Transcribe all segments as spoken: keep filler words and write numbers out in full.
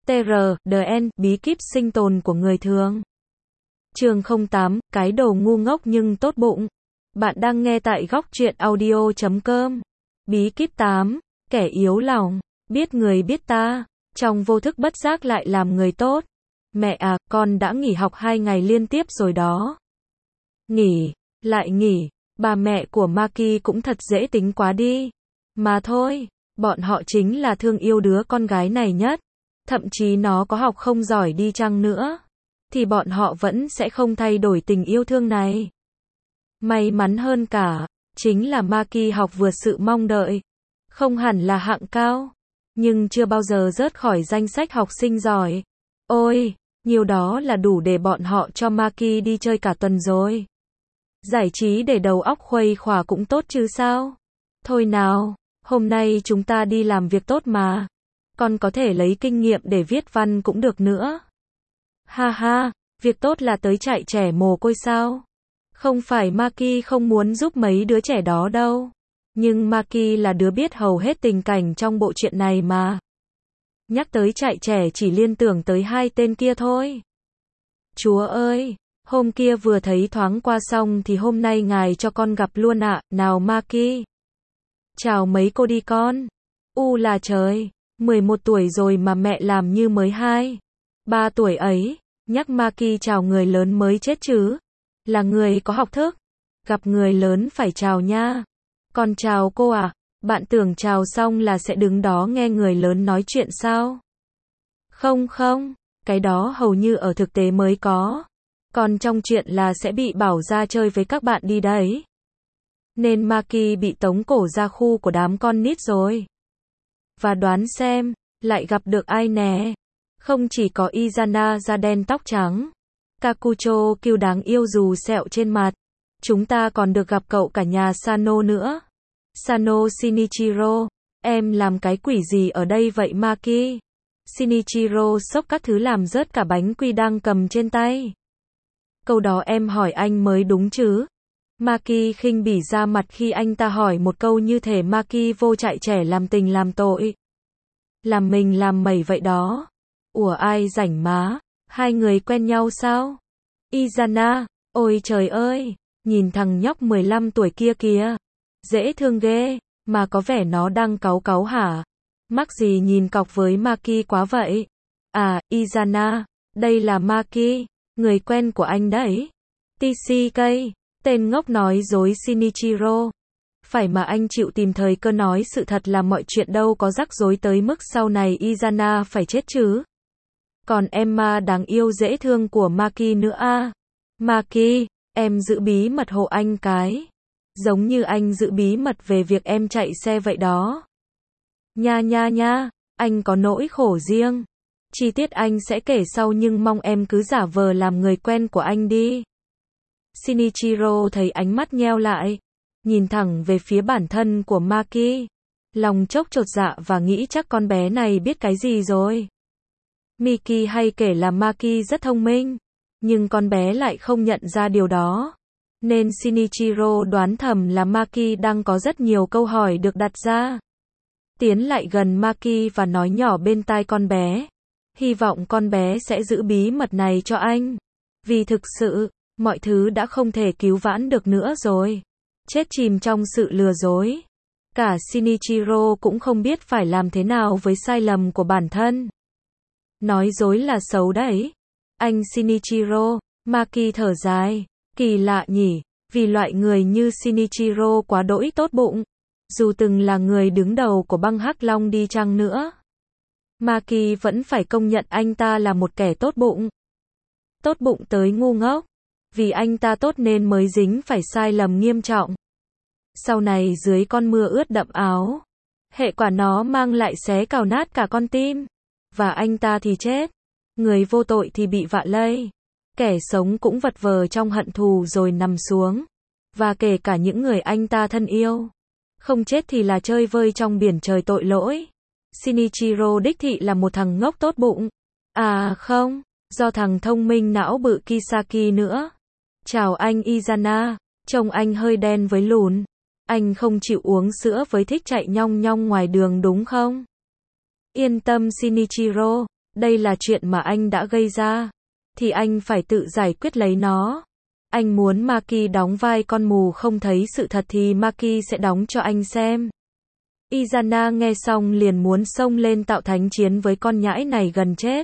tê rờ, đê en, bí kíp sinh tồn của người thường. Chương không tám, cái đồ ngu ngốc nhưng tốt bụng. Bạn đang nghe tại góc truyện audio chấm com. Bí kíp tám, kẻ yếu lòng, biết người biết ta, trong vô thức bất giác lại làm người tốt. Mẹ à, con đã nghỉ học hai ngày liên tiếp rồi đó. Nghỉ, lại nghỉ, bà mẹ của Maki cũng thật dễ tính quá đi. Mà thôi, bọn họ chính là thương yêu đứa con gái này nhất. Thậm chí nó có học không giỏi đi chăng nữa, thì bọn họ vẫn sẽ không thay đổi tình yêu thương này. May mắn hơn cả, chính là Maki học vượt sự mong đợi. Không hẳn là hạng cao, nhưng chưa bao giờ rớt khỏi danh sách học sinh giỏi. Ôi, nhiều đó là đủ để bọn họ cho Maki đi chơi cả tuần rồi. Giải trí để đầu óc khuây khỏa cũng tốt chứ sao. Thôi nào, hôm nay chúng ta đi làm việc tốt mà. Con có thể lấy kinh nghiệm để viết văn cũng được nữa. Ha ha, việc tốt là tới chạy trẻ mồ côi sao? Không phải Maki không muốn giúp mấy đứa trẻ đó đâu. Nhưng Maki là đứa biết hầu hết tình cảnh trong bộ truyện này mà. Nhắc tới chạy trẻ chỉ liên tưởng tới hai tên kia thôi. Chúa ơi, hôm kia vừa thấy thoáng qua xong thì hôm nay ngài cho con gặp luôn ạ, à. Nào Maki. Chào mấy cô đi con. U là trời, mười một tuổi rồi mà mẹ làm như mới hai, ba tuổi ấy. Nhắc Maki chào người lớn mới chết chứ. Là người có học thức. Gặp người lớn phải chào nha. Con chào cô à? Bạn tưởng chào xong là sẽ đứng đó nghe người lớn nói chuyện sao? Không không, cái đó hầu như ở thực tế mới có. Còn trong chuyện là sẽ bị bảo ra chơi với các bạn đi đấy. Nên Maki bị tống cổ ra khu của đám con nít rồi. Và đoán xem, lại gặp được ai nè? Không chỉ có Izana da đen tóc trắng, Kakucho kiêu đáng yêu dù sẹo trên mặt. Chúng ta còn được gặp cậu cả nhà Sano nữa. Sano Shinichiro, em làm cái quỷ gì ở đây vậy Maki? Shinichiro xốc các thứ làm rớt cả bánh quy đang cầm trên tay. Câu đó em hỏi anh mới đúng chứ? Maki khinh bỉ ra mặt khi anh ta hỏi một câu như thể Maki vô chạy trẻ làm tình làm tội. Làm mình làm mẩy vậy đó. Ủa ai rảnh má? Hai người quen nhau sao? Izana, ôi trời ơi, nhìn thằng nhóc mười lăm tuổi kia kìa. Dễ thương ghê, mà có vẻ nó đang cáu cáu hả? Mắc gì nhìn cọc với Maki quá vậy? À, Izana, đây là Maki, người quen của anh đấy. tê xê ca, tên ngốc nói dối Shinichiro. Phải mà anh chịu tìm thời cơ nói sự thật là mọi chuyện đâu có rắc rối tới mức sau này Izana phải chết chứ. Còn Emma đáng yêu dễ thương của Maki nữa à. Maki, em giữ bí mật hộ anh cái. Giống như anh giữ bí mật về việc em chạy xe vậy đó. Nha nha nha, anh có nỗi khổ riêng. Chi tiết anh sẽ kể sau nhưng mong em cứ giả vờ làm người quen của anh đi. Shinichiro thấy ánh mắt nheo lại, nhìn thẳng về phía bản thân của Maki. Lòng chốc chột dạ và nghĩ chắc con bé này biết cái gì rồi. Miki hay kể là Maki rất thông minh, nhưng con bé lại không nhận ra điều đó. Nên Shinichiro đoán thầm là Maki đang có rất nhiều câu hỏi được đặt ra. Tiến lại gần Maki và nói nhỏ bên tai con bé. Hy vọng con bé sẽ giữ bí mật này cho anh. Vì thực sự, mọi thứ đã không thể cứu vãn được nữa rồi. Chết chìm trong sự lừa dối. Cả Shinichiro cũng không biết phải làm thế nào với sai lầm của bản thân. Nói dối là xấu đấy. Anh Shinichiro, Maki thở dài. Kỳ lạ nhỉ, vì loại người như Shinichiro quá đỗi tốt bụng. Dù từng là người đứng đầu của băng Hắc Long đi chăng nữa, Maki vẫn phải công nhận anh ta là một kẻ tốt bụng. Tốt bụng tới ngu ngốc. Vì anh ta tốt nên mới dính phải sai lầm nghiêm trọng. Sau này dưới con mưa ướt đẫm áo, hệ quả nó mang lại xé cào nát cả con tim. Và anh ta thì chết. Người vô tội thì bị vạ lây. Kẻ sống cũng vật vờ trong hận thù rồi nằm xuống. Và kể cả những người anh ta thân yêu, không chết thì là chơi vơi trong biển trời tội lỗi. Shinichiro đích thị là một thằng ngốc tốt bụng. À không, do thằng thông minh não bự Kisaki nữa. Chào anh Izana, trông anh hơi đen với lùn. Anh không chịu uống sữa với thích chạy nhong nhong ngoài đường đúng không? Yên tâm Shinichiro, Đây là chuyện mà anh đã gây ra. Thì anh phải tự giải quyết lấy nó. Anh muốn Maki đóng vai con mù không thấy sự thật thì Maki sẽ đóng cho anh xem. Izana nghe xong liền muốn xông lên tạo thánh chiến với con nhãi này gần chết.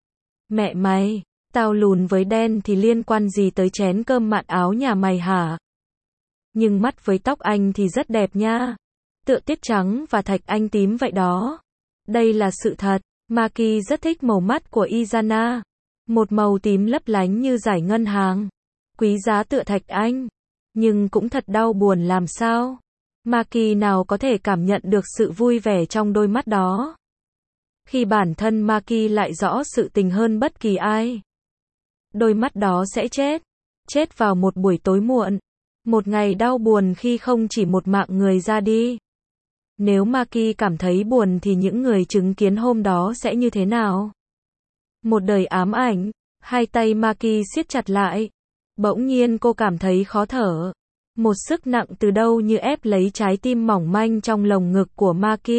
Mẹ mày, tao lùn với đen thì liên quan gì tới chén cơm mặn áo nhà mày hả? Nhưng mắt với tóc anh thì rất đẹp nha. Tựa tiết trắng và thạch anh tím vậy đó. Đây là sự thật. Maki rất thích màu mắt của Izana. Một màu tím lấp lánh như giải ngân hàng. Quý giá tựa thạch anh. Nhưng cũng thật đau buồn làm sao. Maki nào có thể cảm nhận được sự vui vẻ trong đôi mắt đó. Khi bản thân Maki lại rõ sự tình hơn bất kỳ ai. Đôi mắt đó sẽ chết. Chết vào một buổi tối muộn. Một ngày đau buồn khi không chỉ một mạng người ra đi. Nếu Maki cảm thấy buồn thì những người chứng kiến hôm đó sẽ như thế nào? Một đời ám ảnh. Hai tay Maki siết chặt lại. Bỗng nhiên cô cảm thấy khó thở. Một sức nặng từ đâu như ép lấy trái tim mỏng manh trong lồng ngực của Maki.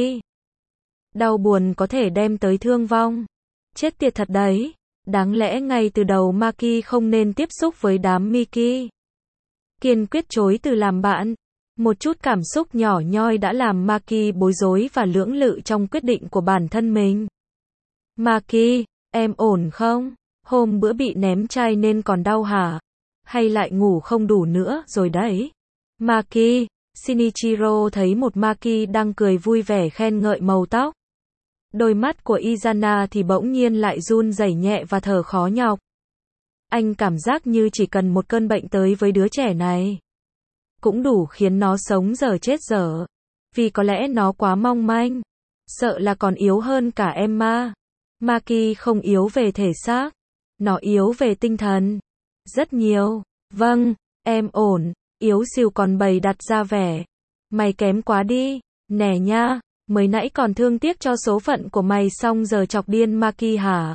Đau buồn có thể đem tới thương vong. Chết tiệt thật đấy. Đáng lẽ ngay từ đầu Maki không nên tiếp xúc với đám Miki. Kiên quyết chối từ làm bạn. Một chút cảm xúc nhỏ nhoi đã làm Maki bối rối và lưỡng lự trong quyết định của bản thân mình. Maki, em ổn không? Hôm bữa bị ném chai nên còn đau hả? Hay lại ngủ không đủ nữa rồi đấy? Maki, Shinichiro thấy một Maki đang cười vui vẻ khen ngợi màu tóc. Đôi mắt của Izana thì bỗng nhiên lại run rẩy nhẹ và thở khó nhọc. Anh cảm giác như chỉ cần một cơn bệnh tới với đứa trẻ này. Cũng đủ khiến nó sống dở chết dở. Vì có lẽ nó quá mong manh. Sợ là còn yếu hơn cả Emma. Maki không yếu về thể xác. Nó yếu về tinh thần. Rất nhiều. Vâng, em ổn. Yếu xìu còn bày đặt ra vẻ. Mày kém quá đi. Nè nha. Mới nãy còn thương tiếc cho số phận của mày xong giờ chọc điên Maki hả?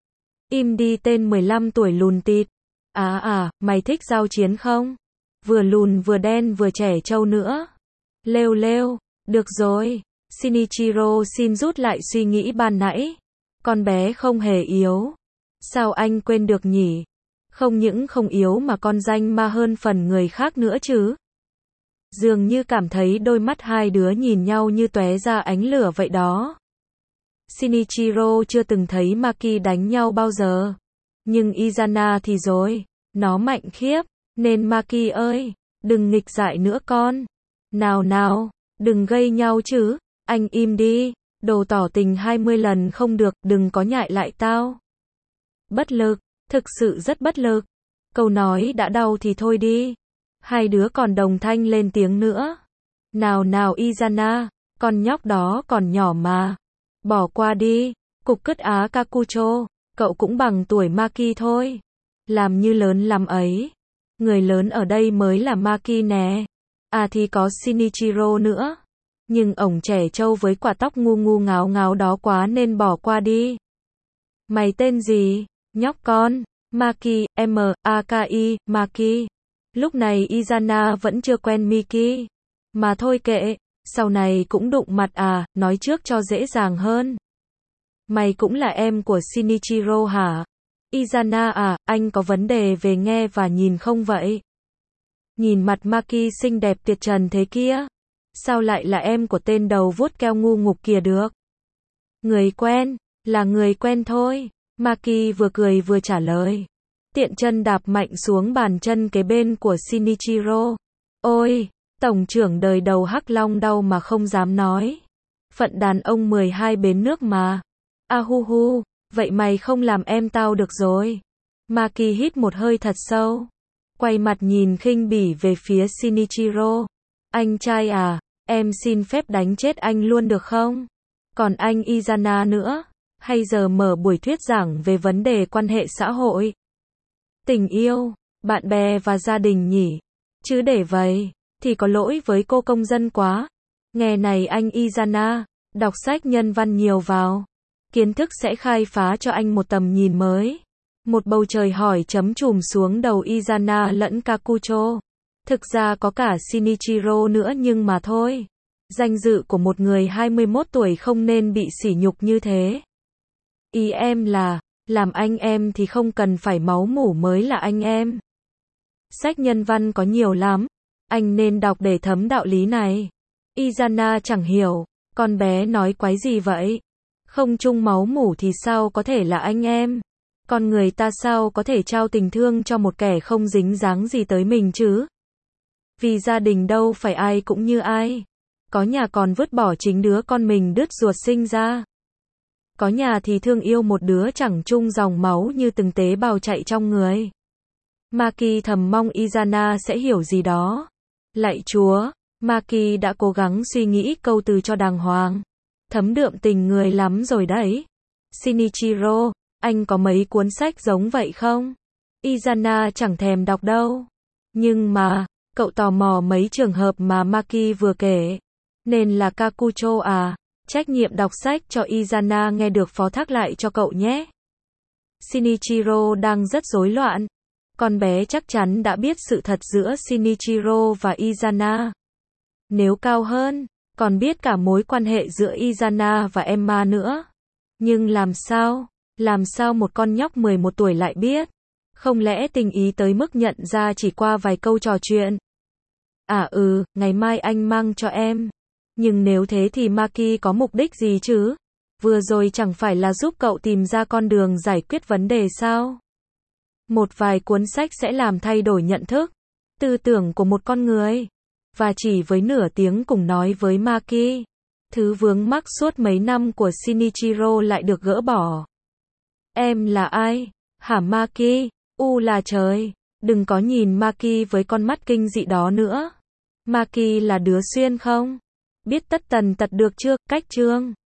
Im đi tên mười lăm tuổi lùn tịt. À à, mày thích giao chiến không? Vừa lùn vừa đen vừa trẻ trâu nữa. Lêu lêu, được rồi. Shinichiro xin rút lại suy nghĩ ban nãy. Con bé không hề yếu. Sao anh quên được nhỉ? Không những không yếu mà con danh ma hơn phần người khác nữa chứ. Dường như cảm thấy đôi mắt hai đứa nhìn nhau như tóe ra ánh lửa vậy đó. Shinichiro chưa từng thấy Maki đánh nhau bao giờ. Nhưng Izana thì rồi. Nó mạnh khiếp. Nên Maki ơi, đừng nghịch dại nữa con. Nào nào, đừng gây nhau chứ. Anh im đi. Đồ tỏ tình hai mươi lần không được, đừng có nhại lại tao. Bất lực, thực sự rất bất lực. Câu nói đã đau thì thôi đi. Hai đứa còn đồng thanh lên tiếng nữa. Nào nào Izana, con nhóc đó còn nhỏ mà. Bỏ qua đi. Cục cứt Á Kakucho, cậu cũng bằng tuổi Maki thôi. Làm như lớn lắm ấy. Người lớn ở đây mới là Maki nè. À thì có Shinichiro nữa. Nhưng ổng trẻ trâu với quả tóc ngu ngu ngáo ngáo đó quá nên bỏ qua đi. Mày tên gì? Nhóc con. Maki, M, A K I, Maki. Lúc này Izana vẫn chưa quen Miki. Mà thôi kệ, sau này cũng đụng mặt à, nói trước cho dễ dàng hơn. Mày cũng là em của Shinichiro hả? Izana à, anh có vấn đề về nghe và nhìn không vậy? Nhìn mặt Maki xinh đẹp tuyệt trần thế kia. Sao lại là em của tên đầu vuốt keo ngu ngục kia được? Người quen, là người quen thôi. Maki vừa cười vừa trả lời. Tiện chân đạp mạnh xuống bàn chân kế bên của Shinichiro. Ôi, tổng trưởng đời đầu hắc long đau mà không dám nói. Phận đàn ông mười hai bến nước mà. A hu hu, vậy mày không làm em tao được rồi. Maki hít một hơi thật sâu. Quay mặt nhìn khinh bỉ về phía Shinichiro. Anh trai à, em xin phép đánh chết anh luôn được không? Còn anh Izana nữa. Hay giờ mở buổi thuyết giảng về vấn đề quan hệ xã hội. Tình yêu, bạn bè và gia đình nhỉ. Chứ để vậy, thì có lỗi với cô công dân quá. Nghe này anh Izana, đọc sách nhân văn nhiều vào. Kiến thức sẽ khai phá cho anh một tầm nhìn mới. Một bầu trời hỏi chấm trùm xuống đầu Izana lẫn Kakucho. Thực ra có cả Shinichiro nữa nhưng mà thôi. Danh dự của một người hai mươi mốt tuổi không nên bị sỉ nhục như thế. Ý em là, làm anh em thì không cần phải máu mủ mới là anh em. Sách nhân văn có nhiều lắm, anh nên đọc để thấm đạo lý này. Izana chẳng hiểu, con bé nói quái gì vậy? Không chung máu mủ thì sao có thể là anh em? Con người ta sao có thể trao tình thương cho một kẻ không dính dáng gì tới mình chứ? Vì gia đình đâu phải ai cũng như ai. Có nhà còn vứt bỏ chính đứa con mình đứt ruột sinh ra. Có nhà thì thương yêu một đứa chẳng chung dòng máu như từng tế bào chạy trong người. Maki thầm mong Izana sẽ hiểu gì đó. Lạy Chúa, Maki đã cố gắng suy nghĩ câu từ cho đàng hoàng. Thấm đượm tình người lắm rồi đấy. Shinichiro, anh có mấy cuốn sách giống vậy không? Izana chẳng thèm đọc đâu. Nhưng mà, cậu tò mò mấy trường hợp mà Maki vừa kể. Nên là Kakucho à, trách nhiệm đọc sách cho Izana nghe được phó thác lại cho cậu nhé. Shinichiro đang rất rối loạn. Con bé chắc chắn đã biết sự thật giữa Shinichiro và Izana. Nếu cao hơn, còn biết cả mối quan hệ giữa Izana và Emma nữa. Nhưng làm sao? Làm sao một con nhóc mười một tuổi lại biết? Không lẽ tình ý tới mức nhận ra chỉ qua vài câu trò chuyện? À ừ, ngày mai anh mang cho em. Nhưng nếu thế thì Maki có mục đích gì chứ? Vừa rồi chẳng phải là giúp cậu tìm ra con đường giải quyết vấn đề sao? Một vài cuốn sách sẽ làm thay đổi nhận thức, tư tưởng của một con người. Và chỉ với nửa tiếng cùng nói với Maki, thứ vướng mắc suốt mấy năm của Shinichiro lại được gỡ bỏ. Em là ai? Hả Maki? U là trời. Đừng có nhìn Maki với con mắt kinh dị đó nữa. Maki là đứa xuyên không? Biết tất tần tật được chưa? Cách chương